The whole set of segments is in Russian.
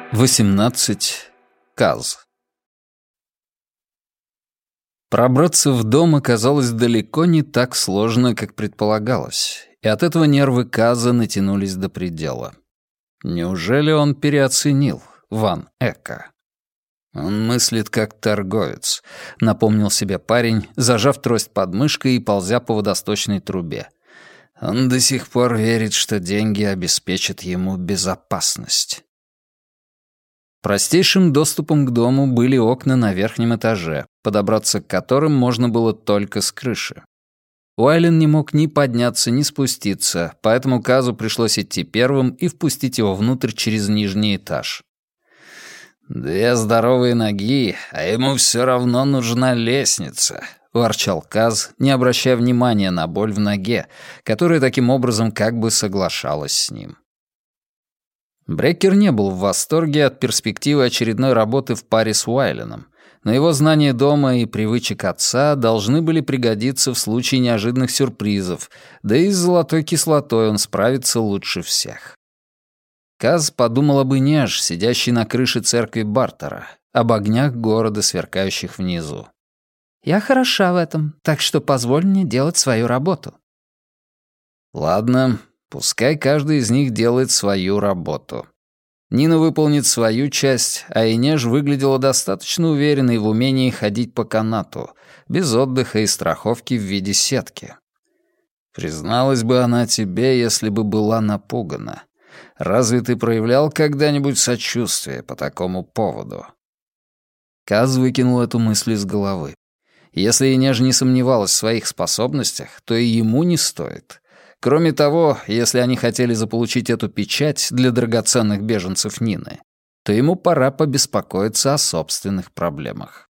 18. Каз. Пробраться в дом оказалось далеко не так сложно, как предполагалось, и от этого нервы Каза натянулись до предела. Неужели он переоценил Ван Эка? «Он мыслит как торговец», — напомнил себе парень, зажав трость под мышкой и ползя по водосточной трубе. Он до сих пор верит, что деньги обеспечат ему безопасность. Простейшим доступом к дому были окна на верхнем этаже, подобраться к которым можно было только с крыши. Уайлен не мог ни подняться, ни спуститься, поэтому Казу пришлось идти первым и впустить его внутрь через нижний этаж. «Две здоровые ноги, а ему все равно нужна лестница», — ворчал Каз, не обращая внимания на боль в ноге, которая таким образом как бы соглашалась с ним. Бреккер не был в восторге от перспективы очередной работы в паре с Уайленом, но его знания дома и привычек отца должны были пригодиться в случае неожиданных сюрпризов, да и с золотой кислотой он справится лучше всех. Каз подумал об Инеж, сидящей на крыше церкви Бартера, об огнях города, сверкающих внизу. «Я хороша в этом, так что позволь мне делать свою работу». Ладно, пускай каждый из них делает свою работу. Нина выполнит свою часть, а Инеж выглядела достаточно уверенной в умении ходить по канату, без отдыха и страховки в виде сетки. Призналась бы она тебе, если бы была напугана. Разве ты проявлял когда-нибудь сочувствие по такому поводу? Каз выкинул эту мысль из головы. Если Инеж не сомневалась в своих способностях, то и ему не стоит. Кроме того, если они хотели заполучить эту печать для драгоценных беженцев Нины, то ему пора побеспокоиться о собственных проблемах.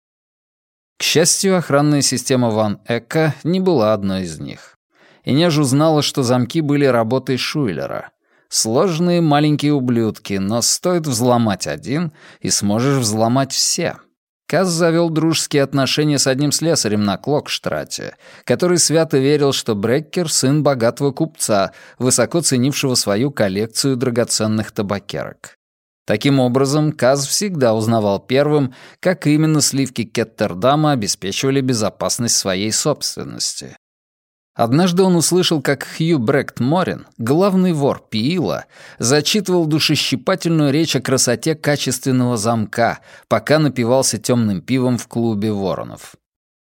К счастью, охранная система Ван Эка не была одной из них. Инеж узнала, что замки были работой Шуйлера. Сложные маленькие ублюдки, но стоит взломать один, и сможешь взломать все. Каз завел дружеские отношения с одним слесарем на Клокштрате, который свято верил, что Бреккер — сын богатого купца, высоко ценившего свою коллекцию драгоценных табакерок. Таким образом, Каз всегда узнавал первым, как именно сливки Кеттердама обеспечивали безопасность своей собственности. Однажды он услышал, как Хью Брект Морин, главный вор Пиила, зачитывал душещипательную речь о красоте качественного замка, пока напивался темным пивом в клубе воронов.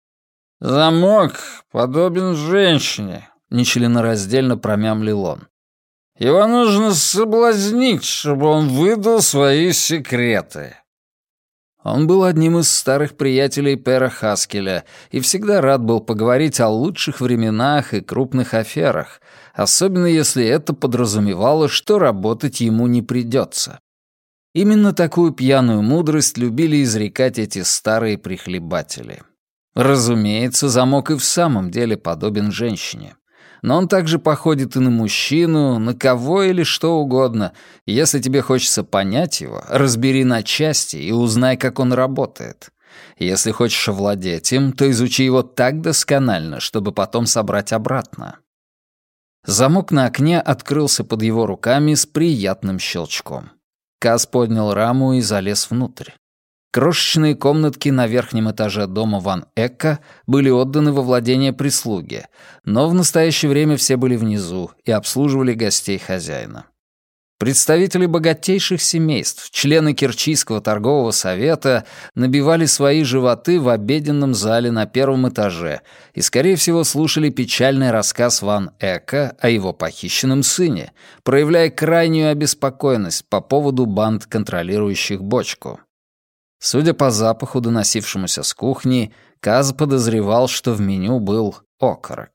«Замок подобен женщине», — нечленораздельно промямлил он. «Его нужно соблазнить, чтобы он выдал свои секреты». Он был одним из старых приятелей Пэра Хаскеля и всегда рад был поговорить о лучших временах и крупных аферах, особенно если это подразумевало, что работать ему не придется. Именно такую пьяную мудрость любили изрекать эти старые прихлебатели. Разумеется, замок и в самом деле подобен женщине. Но он также походит и на мужчину, на кого или что угодно. Если тебе хочется понять его, разбери на части и узнай, как он работает. Если хочешь овладеть им, то изучи его так досконально, чтобы потом собрать обратно. Замок на окне открылся под его руками с приятным щелчком. Каз поднял раму и залез внутрь. Крошечные комнатки на верхнем этаже дома Ван Эка были отданы во владение прислуги, но в настоящее время все были внизу и обслуживали гостей хозяина. Представители богатейших семейств, члены Керчийского торгового совета, набивали свои животы в обеденном зале на первом этаже и, скорее всего, слушали печальный рассказ Ван Эка о его похищенном сыне, проявляя крайнюю обеспокоенность по поводу банд, контролирующих бочку. Судя по запаху, доносившемуся с кухни, Каз подозревал, что в меню был окорок.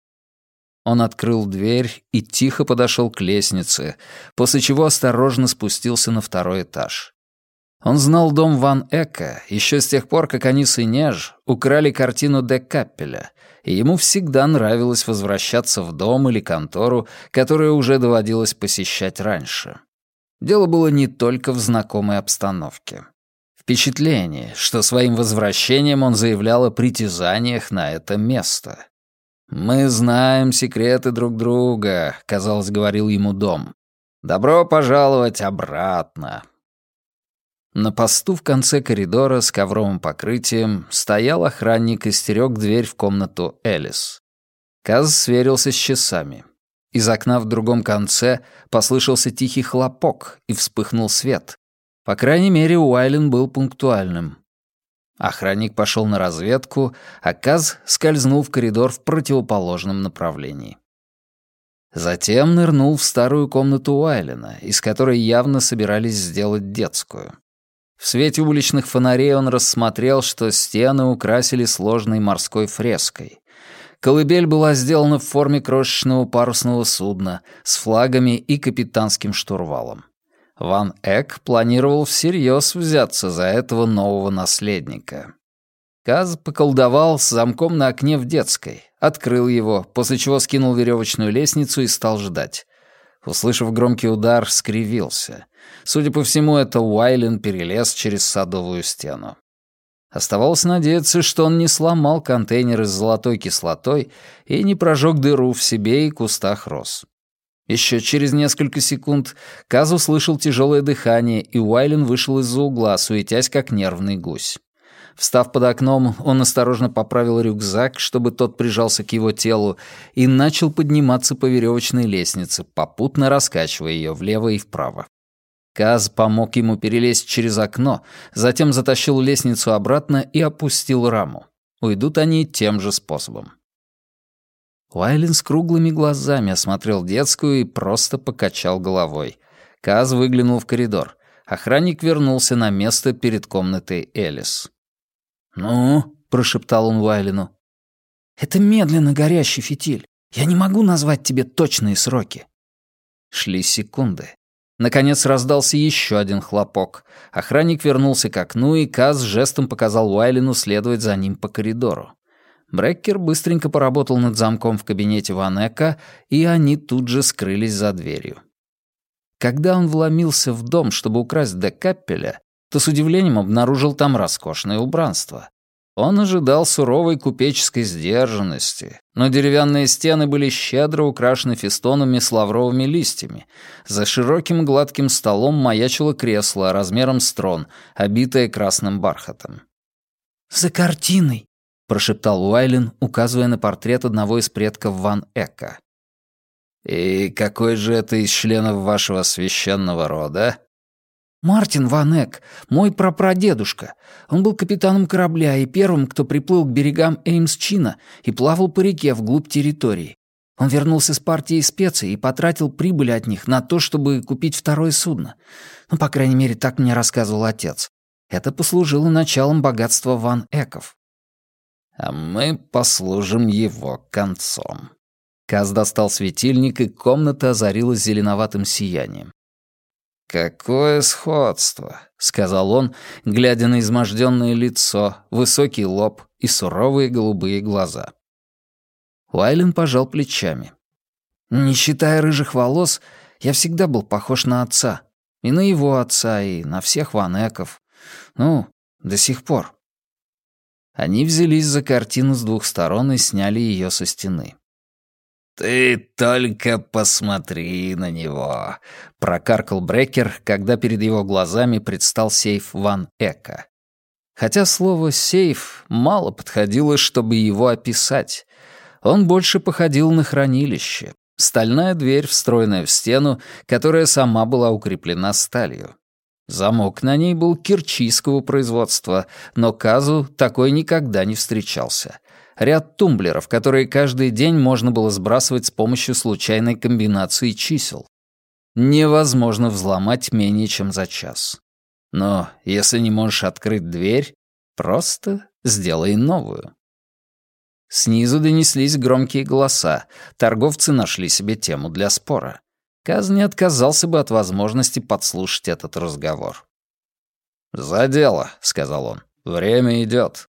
Он открыл дверь и тихо подошел к лестнице, после чего осторожно спустился на второй этаж. Он знал дом Ван Эка еще с тех пор, как они с Инеж украли картину де Каппеля, и ему всегда нравилось возвращаться в дом или контору, которую уже доводилось посещать раньше. Дело было не только в знакомой обстановке. Впечатление, что своим возвращением он заявлял о притязаниях на это место. «Мы знаем секреты друг друга», — казалось, говорил ему дом. «Добро пожаловать обратно». На посту в конце коридора с ковровым покрытием стоял охранник и стерег дверь в комнату Элис. Каз сверился с часами. Из окна в другом конце послышался тихий хлопок, и вспыхнул свет. По крайней мере, Уайлен был пунктуальным. Охранник пошел на разведку, а Каз скользнул в коридор в противоположном направлении. Затем нырнул в старую комнату Уайлена, из которой явно собирались сделать детскую. В свете уличных фонарей он рассмотрел, что стены украсили сложной морской фреской. Колыбель была сделана в форме крошечного парусного судна с флагами и капитанским штурвалом. Ван Эк планировал всерьез взяться за этого нового наследника. Каз поколдовал с замком на окне в детской, открыл его, после чего скинул веревочную лестницу и стал ждать. Услышав громкий удар, скривился. Судя по всему, это Уайлен перелез через садовую стену. Оставалось надеяться, что он не сломал контейнеры с золотой кислотой и не прожег дыру в себе и кустах роз. Еще через несколько секунд Каз услышал тяжелое дыхание, и Уайлен вышел из-за угла, суетясь, как нервный гусь. Встав под окном, он осторожно поправил рюкзак, чтобы тот прижался к его телу, и начал подниматься по веревочной лестнице, попутно раскачивая ее влево и вправо. Каз помог ему перелезть через окно, затем затащил лестницу обратно и опустил раму. Уйдут они тем же способом. Уайлен с круглыми глазами осмотрел детскую и просто покачал головой. Каз выглянул в коридор. Охранник вернулся на место перед комнатой Элис. «Ну?» — прошептал он Уайлену. «Это медленно горящий фитиль. Я не могу назвать тебе точные сроки». Шли секунды. Наконец раздался еще один хлопок. Охранник вернулся к окну, и Каз жестом показал Уайлену следовать за ним по коридору. Бреккер быстренько поработал над замком в кабинете Ван Эка, и они тут же скрылись за дверью. Когда он вломился в дом, чтобы украсть Де Каппеля, то с удивлением обнаружил там роскошное убранство. Он ожидал суровой купеческой сдержанности, но деревянные стены были щедро украшены фестонами с лавровыми листьями. За широким гладким столом маячило кресло размером с трон, обитое красным бархатом. «За картиной!» — прошептал Уайлен, указывая на портрет одного из предков Ван Эка. «И какой же это из членов вашего священного рода?» «Мартин Ван Эк, мой прапрадедушка. Он был капитаном корабля и первым, кто приплыл к берегам Эймс-Чина и плавал по реке вглубь территории. Он вернулся с партией специй и потратил прибыль от них на то, чтобы купить второе судно. Ну, по крайней мере, так мне рассказывал отец. Это послужило началом богатства Ван Эков». «А мы послужим его концом». Каз достал светильник, и комната озарилась зеленоватым сиянием. «Какое сходство», — сказал он, глядя на изможденное лицо, высокий лоб и суровые голубые глаза. Уайлен пожал плечами. «Не считая рыжих волос, я всегда был похож на отца. И на его отца, и на всех Ван Эков. Ну, до сих пор». Они взялись за картину с двух сторон и сняли ее со стены. «Ты только посмотри на него», — прокаркал Бреккер, когда перед его глазами предстал сейф Ван Эка. Хотя слово «сейф» мало подходило, чтобы его описать. Он больше походил на хранилище. Стальная дверь, встроенная в стену, которая сама была укреплена сталью. Замок на ней был кирчийского производства, но Казу такой никогда не встречался. Ряд тумблеров, которые каждый день можно было сбрасывать с помощью случайной комбинации чисел. Невозможно взломать менее чем за час. Но если не можешь открыть дверь, просто сделай новую. Снизу донеслись громкие голоса. Торговцы нашли себе тему для спора. Каз не отказался бы от возможности подслушать этот разговор. «За дело», — сказал он. «Время идет».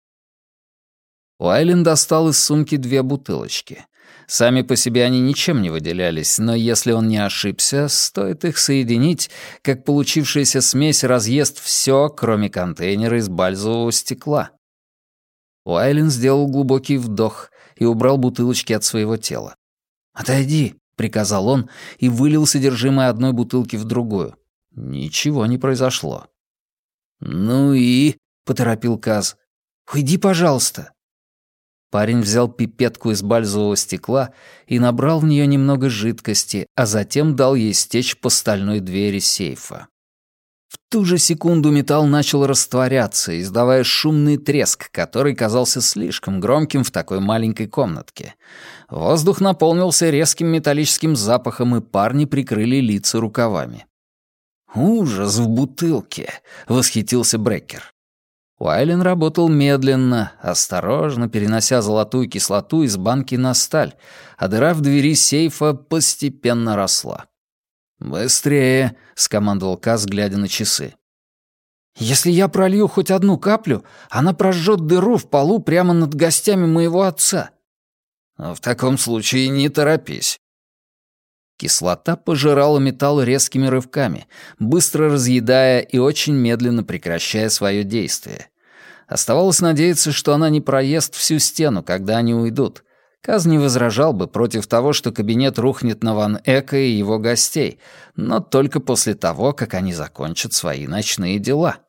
Уайлен достал из сумки 2 бутылочки. Сами по себе они ничем не выделялись, но если он не ошибся, стоит их соединить, как получившаяся смесь разъест все, кроме контейнера из бальзового стекла. Уайлен сделал глубокий вдох и убрал бутылочки от своего тела. «Отойди», — приказал он и вылил содержимое одной бутылки в другую. Ничего не произошло. «Ну и?» — поторопил Каз. «Уйди, пожалуйста». Парень взял пипетку из бальзового стекла и набрал в нее немного жидкости, а затем дал ей стечь по стальной двери сейфа. В ту же секунду металл начал растворяться, издавая шумный треск, который казался слишком громким в такой маленькой комнатке. Воздух наполнился резким металлическим запахом, и парни прикрыли лица рукавами. «Ужас в бутылке!» — восхитился Бреккер. Уайлен работал медленно, осторожно перенося золотую кислоту из банки на сталь, а дыра в двери сейфа постепенно росла. «Быстрее!» — скомандовал Каз, глядя на часы. «Если я пролью хоть одну каплю, она прожжет дыру в полу прямо над гостями моего отца». «В таком случае не торопись». Кислота пожирала металл резкими рывками, быстро разъедая и очень медленно прекращая свое действие. Оставалось надеяться, что она не проест всю стену, когда они уйдут. Каз не возражал бы против того, что кабинет рухнет на Ван Эка и его гостей, но только после того, как они закончат свои ночные дела.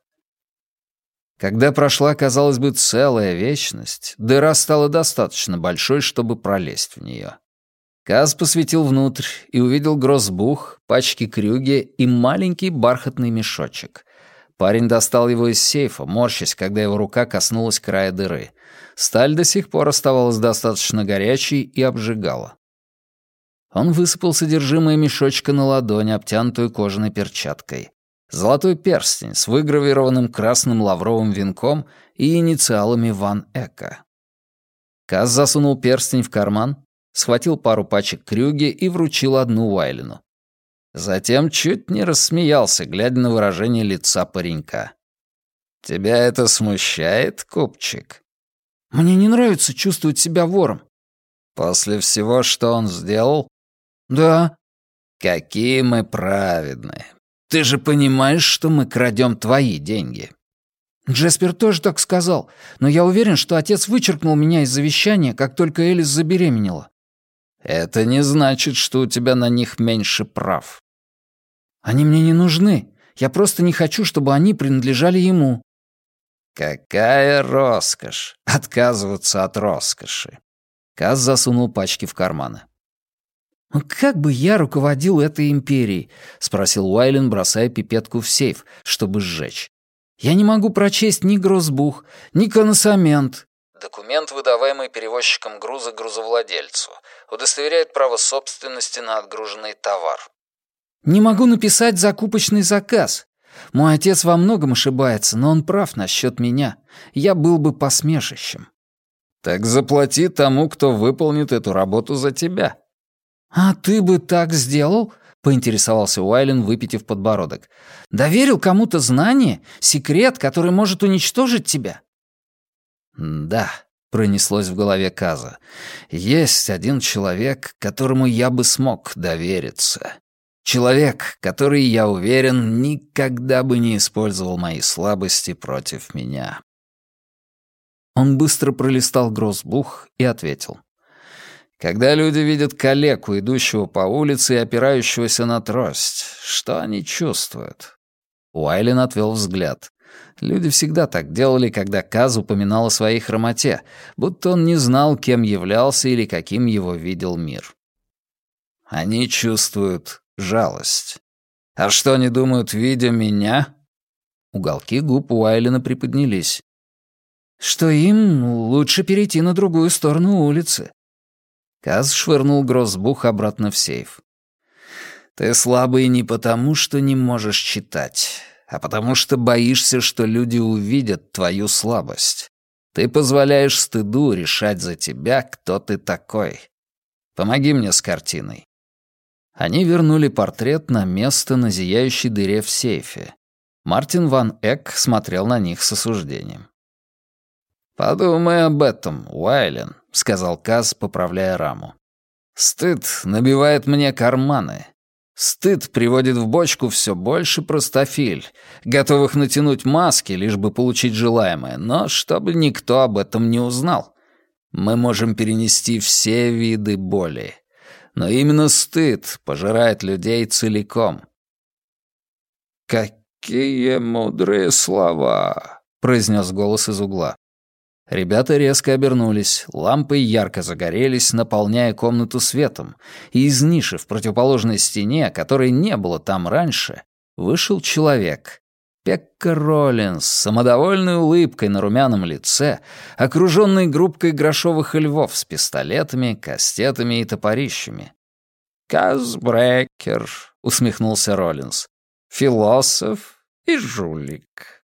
Когда прошла, казалось бы, целая вечность, дыра стала достаточно большой, чтобы пролезть в нее. Каз посветил внутрь и увидел гроссбух, пачки крюги и маленький бархатный мешочек. Парень достал его из сейфа, морщась, когда его рука коснулась края дыры. Сталь до сих пор оставалась достаточно горячей и обжигала. Он высыпал содержимое мешочка на ладонь, обтянутую кожаной перчаткой. Золотой перстень с выгравированным красным лавровым венком и инициалами Ван Эка. Каз засунул перстень в карман, схватил пару пачек крюги и вручил одну Уайлену. Затем чуть не рассмеялся, глядя на выражение лица паренька. «Тебя это смущает, купчик?» «Мне не нравится чувствовать себя вором». «После всего, что он сделал?» «Да». «Какие мы праведные. Ты же понимаешь, что мы крадем твои деньги?» Джеспер тоже так сказал, но я уверен, что отец вычеркнул меня из завещания, как только Элис забеременела. Это не значит, что у тебя на них меньше прав. Они мне не нужны. Я просто не хочу, чтобы они принадлежали ему. Какая роскошь! Отказываться от роскоши. Каз засунул пачки в карманы. «Как бы я руководил этой империей?» — спросил Уайлен, бросая пипетку в сейф, чтобы сжечь. «Я не могу прочесть ни гроссбух, ни коносамент». Документ, выдаваемый перевозчиком груза грузовладельцу, удостоверяет право собственности на отгруженный товар. «Не могу написать закупочный заказ. Мой отец во многом ошибается, но он прав насчет меня. Я был бы посмешищем». «Так заплати тому, кто выполнит эту работу за тебя». «А ты бы так сделал?» — поинтересовался Уайлен, выпитив подбородок. «Доверил кому-то знание, секрет, который может уничтожить тебя?» «Да», — пронеслось в голове Каза, — «есть один человек, которому я бы смог довериться. Человек, который, я уверен, никогда бы не использовал мои слабости против меня». Он быстро пролистал гроссбух и ответил. «Когда люди видят калеку, идущего по улице и опирающегося на трость, что они чувствуют?» Уайлен отвел взгляд. Люди всегда так делали, когда Каз упоминал о своей хромоте, будто он не знал, кем являлся или каким его видел мир. «Они чувствуют жалость. А что они думают, видя меня?» Уголки губ Уайлена приподнялись. «Что им лучше перейти на другую сторону улицы». Каз швырнул гроссбух обратно в сейф. «Ты слабый не потому, что не можешь читать, а потому что боишься, что люди увидят твою слабость. Ты позволяешь стыду решать за тебя, кто ты такой. Помоги мне с картиной». Они вернули портрет на место на зияющей дыре в сейфе. Мартин Ван Эк смотрел на них с осуждением. «Подумай об этом, Уайлен», — сказал Каз, поправляя раму. «Стыд набивает мне карманы. Стыд приводит в бочку все больше простофиль, готовых натянуть маски, лишь бы получить желаемое, но чтобы никто об этом не узнал. Мы можем перенести все виды боли. Но именно стыд пожирает людей целиком». «Какие мудрые слова!» — произнес голос из угла. Ребята резко обернулись, лампы ярко загорелись, наполняя комнату светом, и из ниши в противоположной стене, которой не было там раньше, вышел человек. Пекка Роллинс с самодовольной улыбкой на румяном лице, окруженный группкой грошовых львов с пистолетами, кастетами и топорищами. «Казбрекер», — усмехнулся Роллинс, — «философ и жулик».